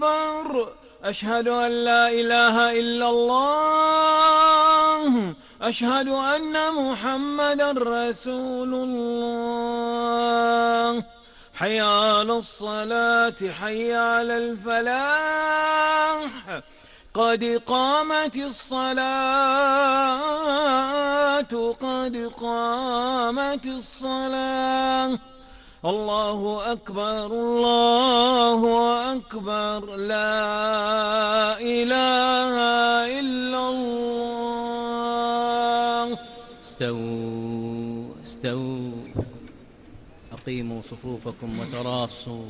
أكبر. أشهد أن لا إله إلا الله. أشهد أن محمدا رسول الله. حي على الصلاة، حي على الفلاح، قد قامت الصلاة، قد قامت الصلاة. الله أكبر، الله أكبر، لا إله إلا الله. استووا استووا، أقيموا صفوفكم وتراصوا.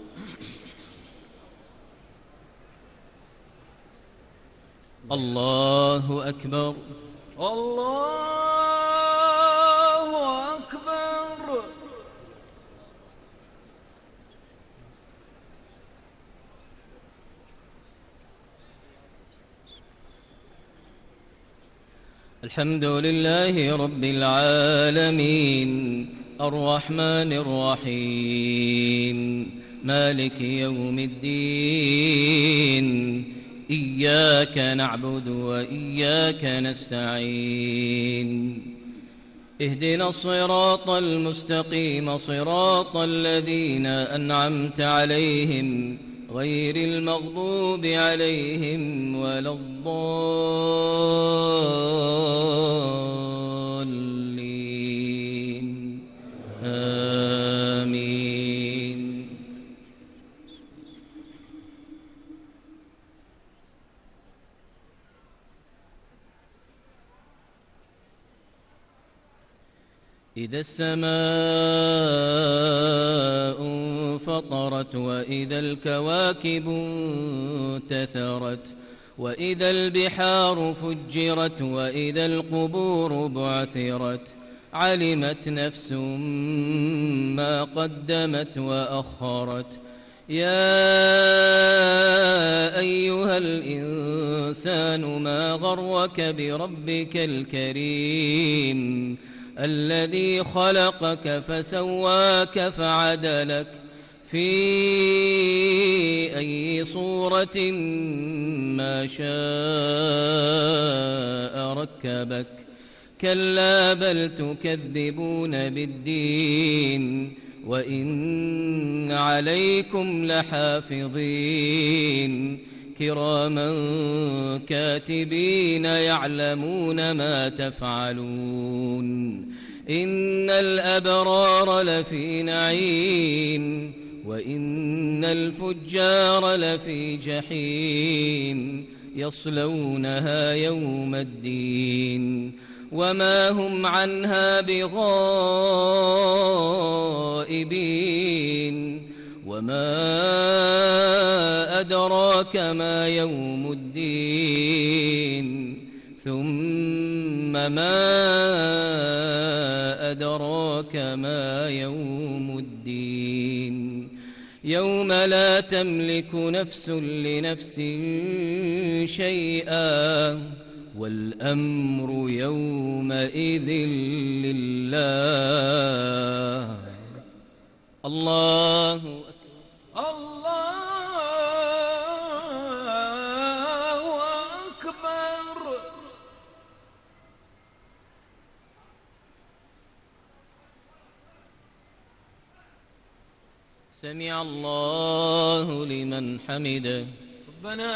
الله أكبر، الله أكبر. الحمد لله رب العالمين، الرحمن الرحيم، مالك يوم الدين. إياك نعبد وإياك نستعين. اهدنا الصراط المستقيم، صراط الذين أنعمت عليهم، غير المغضوب عليهم ولا الضالين. آمين. إذا السماء انفطرت، وإذا الكواكب انتثرت، وإذا البحار فجرت، وإذا القبور بعثرت، علمت نفس ما قدمت وأخرت. يا أيها الإنسان ما غرك بربك الكريم، الذي خلقك فسواك فعدلك في أي صورة ما شاء ركبك. كلا بل تكذبون بالدين، وإن عليكم لحافظين كراما كاتبين يعلمون ما تفعلون. إن الأبرار لفي نعيم، وإن الفجار لفي جحيم، يصلونها يوم الدين، وما هم عنها بغائبين. وما أدراك ما يوم الدين، ثم ما أدراك ما يوم الدين. يوم لا تملك نفس لنفس شيئا، والأمر يومئذ لله. الله أكبر. سمع الله لمن حمده. ربنا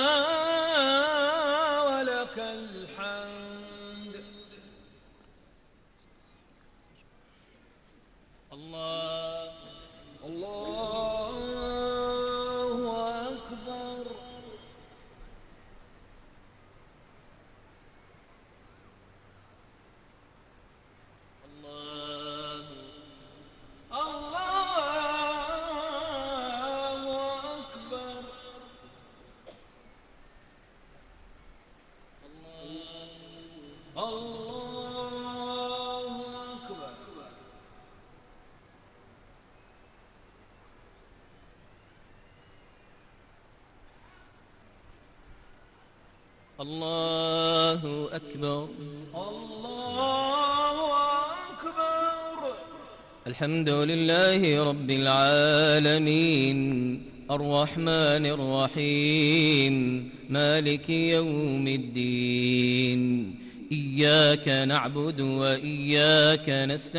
ولك الحمد. الله أكبر. الله أكبر. الله أكبر. الحمد لله رب العالمين، الرحمن الرحيم مالك يوم الدين إياك نعبد وإياك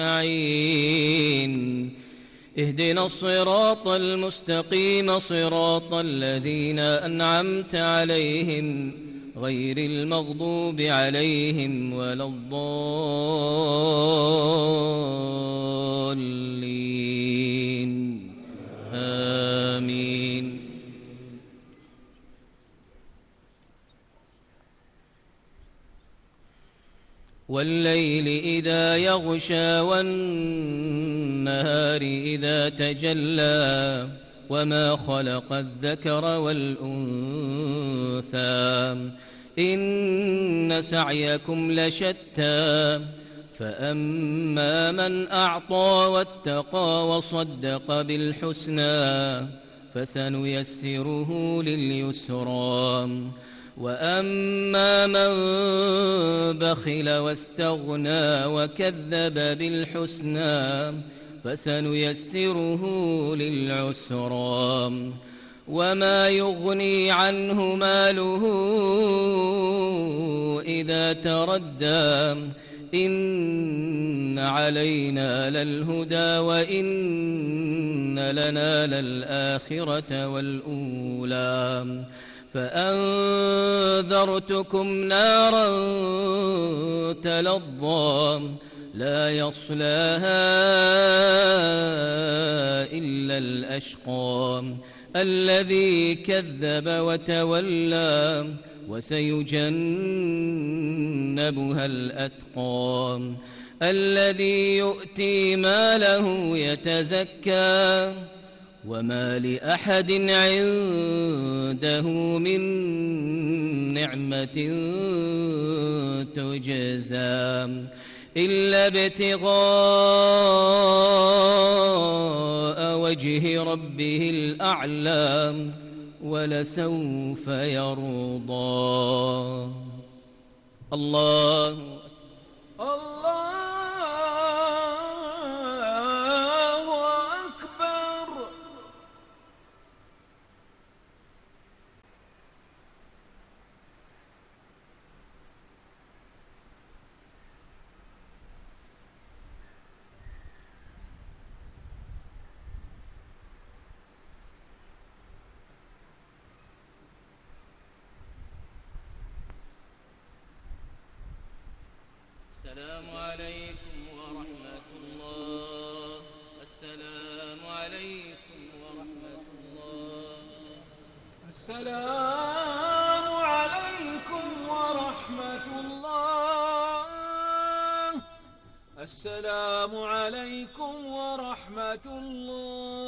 نستعين اهدنا الصراط المستقيم صراط الذين أنعمت عليهم غير المغضوب عليهم ولا الضالين آمين. والليل إذا يغشى والنهار إذا تجلى وما خلق الذكر والأنثى إن سعيكم لشتى فأما من أعطى واتقى وصدق بالحسنى فسنيسره لليسرى وأما من بخل واستغنى وكذب بالحسنى فسنيسره للعسرى وما يغني عنه ماله إذا تردى إن علينا للهدى وإن لنا للآخرة والأولى فأنذرتكم نارا تلظى لا يصلاها إلا الأشقى الذي كذب وتولى وسيجنبها الأتقى الذي يؤتي ماله يتزكى وما لأحد عنده من نعمة تجزى إلا ابتغاء وجه ربه الأعلى ولسوف يرضى. الله أكبر. السلام عليكم ورحمة الله. السلام عليكم ورحمة الله. السلام عليكم ورحمة الله. السلام عليكم ورحمة الله.